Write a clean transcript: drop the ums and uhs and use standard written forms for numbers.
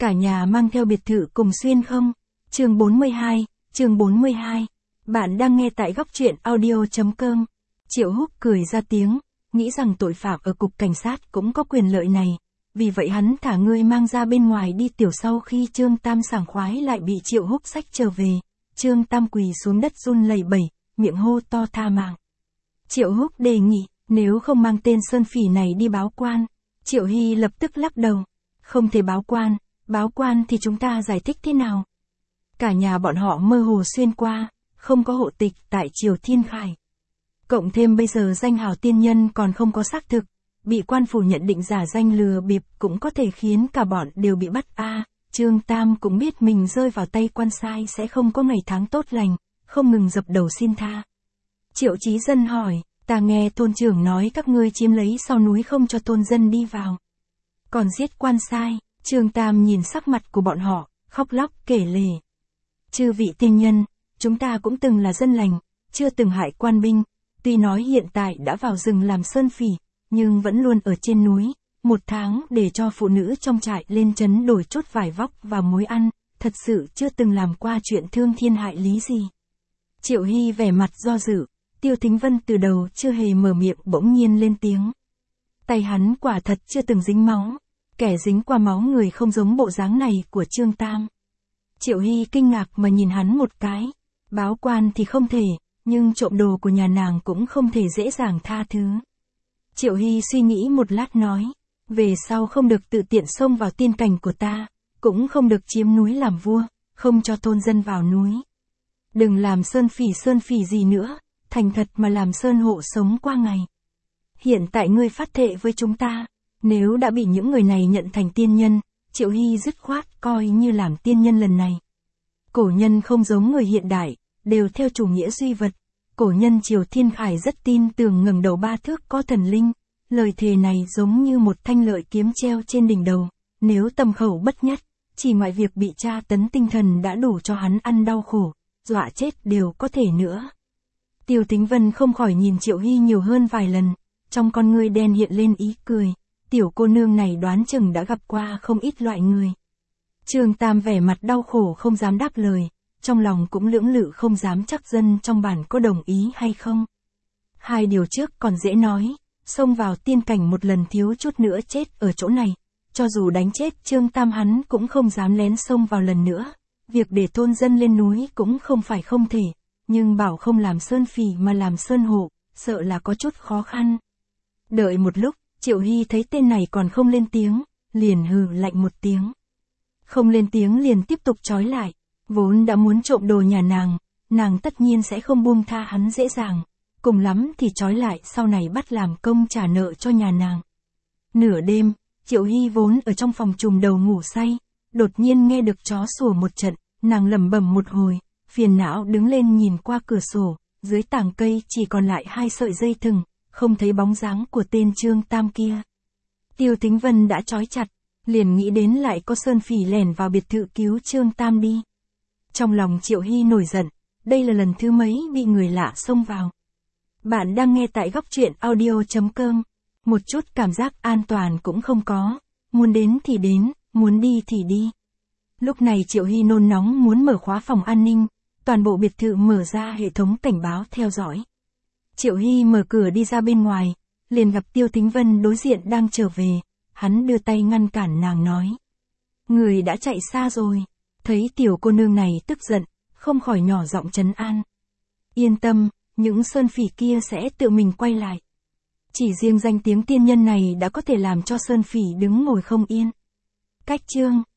Cả nhà mang theo biệt thự cùng xuyên không? Chương 42. Bạn đang nghe tại góc truyện audio.com. Triệu Húc cười ra tiếng, nghĩ rằng tội phạm ở cục cảnh sát cũng có quyền lợi này. Vì vậy hắn thả ngươi mang ra bên ngoài đi tiểu. Sau khi Trương Tam sảng khoái lại bị Triệu Húc xách trở về. Trương Tam quỳ xuống đất run lẩy bẩy, miệng hô to tha mạng. Triệu Húc đề nghị, nếu không mang tên Sơn Phỉ này đi báo quan. Triệu Hy lập tức lắc đầu. Không thể báo quan thì chúng ta giải thích thế nào? Cả nhà bọn họ mơ hồ xuyên qua, không có hộ tịch tại Triều Thiên Khải. Cộng thêm bây giờ danh hào tiên nhân còn không có xác thực, bị quan phủ nhận định giả danh lừa bịp cũng có thể khiến cả bọn đều bị bắt. Trương Tam cũng biết mình rơi vào tay quan sai sẽ không có ngày tháng tốt lành, không ngừng dập đầu xin tha. Triệu Chí Dân hỏi, ta nghe thôn trưởng nói các ngươi chiếm lấy sau núi không cho thôn dân đi vào. Còn giết quan sai. Trương Tam nhìn sắc mặt của bọn họ, khóc lóc kể lể. Chư vị tiên nhân, chúng ta cũng từng là dân lành, chưa từng hại quan binh, tuy nói hiện tại đã vào rừng làm sơn phỉ, nhưng vẫn luôn ở trên núi, 1 tháng để cho phụ nữ trong trại lên trấn đổi chút vải vóc và muối ăn, thật sự chưa từng làm qua chuyện thương thiên hại lý gì. Triệu Hy vẻ mặt do dự, Tiêu Thính Vân từ đầu chưa hề mở miệng bỗng nhiên lên tiếng. Tay hắn quả thật chưa từng dính máu. Kẻ dính qua máu người không giống bộ dáng này của Trương Tam. Triệu Hy kinh ngạc mà nhìn hắn một cái. Báo quan thì không thể, nhưng trộm đồ của nhà nàng cũng không thể dễ dàng tha thứ. Triệu Hy suy nghĩ một lát nói. Về sau không được tự tiện xông vào tiên cảnh của ta, cũng không được chiếm núi làm vua, không cho thôn dân vào núi. Đừng làm sơn phỉ gì nữa, thành thật mà làm sơn hộ sống qua ngày. Hiện tại ngươi phát thệ với chúng ta. Nếu đã bị những người này nhận thành tiên nhân, Triệu Hy dứt khoát coi như làm tiên nhân lần này. Cổ nhân không giống người hiện đại, đều theo chủ nghĩa duy vật. Cổ nhân Triều Thiên Khải rất tin tưởng ngẩng đầu 3 thước có thần linh. Lời thề này giống như một thanh lợi kiếm treo trên đỉnh đầu. Nếu tâm khẩu bất nhất, chỉ ngoài việc bị tra tấn tinh thần đã đủ cho hắn ăn đau khổ, dọa chết đều có thể nữa. Tiêu Thính Vân không khỏi nhìn Triệu Hy nhiều hơn vài lần, trong con ngươi đen hiện lên ý cười. Tiểu cô nương này đoán chừng đã gặp qua không ít loại người. Trương Tam vẻ mặt đau khổ không dám đáp lời, trong lòng cũng lưỡng lự không dám chắc dân trong bản có đồng ý hay không. 2 điều trước còn dễ nói, xông vào tiên cảnh một lần thiếu chút nữa chết ở chỗ này. Cho dù đánh chết Trương Tam hắn cũng không dám lén xông vào lần nữa. Việc để thôn dân lên núi cũng không phải không thể, nhưng bảo không làm sơn phỉ mà làm sơn hộ, sợ là có chút khó khăn. Đợi một lúc, Triệu Hy thấy tên này còn không lên tiếng, liền hừ lạnh một tiếng. Không lên tiếng liền tiếp tục trói lại, vốn đã muốn trộm đồ nhà nàng tất nhiên sẽ không buông tha hắn dễ dàng, cùng lắm thì trói lại sau này bắt làm công trả nợ cho nhà nàng. Nửa đêm, Triệu Hy vốn ở trong phòng trùm đầu ngủ say, đột nhiên nghe được chó sủa một trận, nàng lẩm bẩm một hồi, phiền não đứng lên nhìn qua cửa sổ, dưới tảng cây chỉ còn lại 2 sợi dây thừng. Không thấy bóng dáng của tên Trương Tam kia. Tiêu Thính Vân đã trói chặt, liền nghĩ đến lại có sơn phỉ lẻn vào biệt thự cứu Trương Tam đi. Trong lòng Triệu Hy nổi giận, đây là lần thứ mấy bị người lạ xông vào. Bạn đang nghe tại góc truyện audio.com. Một chút cảm giác an toàn cũng không có, muốn đến thì đến, muốn đi thì đi. Lúc này Triệu Hy nôn nóng muốn mở khóa phòng an ninh, toàn bộ biệt thự mở ra hệ thống cảnh báo theo dõi. Triệu Hy mở cửa đi ra bên ngoài, liền gặp Tiêu Thính Vân đối diện đang trở về, hắn đưa tay ngăn cản nàng nói. Người đã chạy xa rồi, thấy tiểu cô nương này tức giận, không khỏi nhỏ giọng trấn an. Yên tâm, những sơn phỉ kia sẽ tự mình quay lại. Chỉ riêng danh tiếng tiên nhân này đã có thể làm cho sơn phỉ đứng ngồi không yên. Cách chương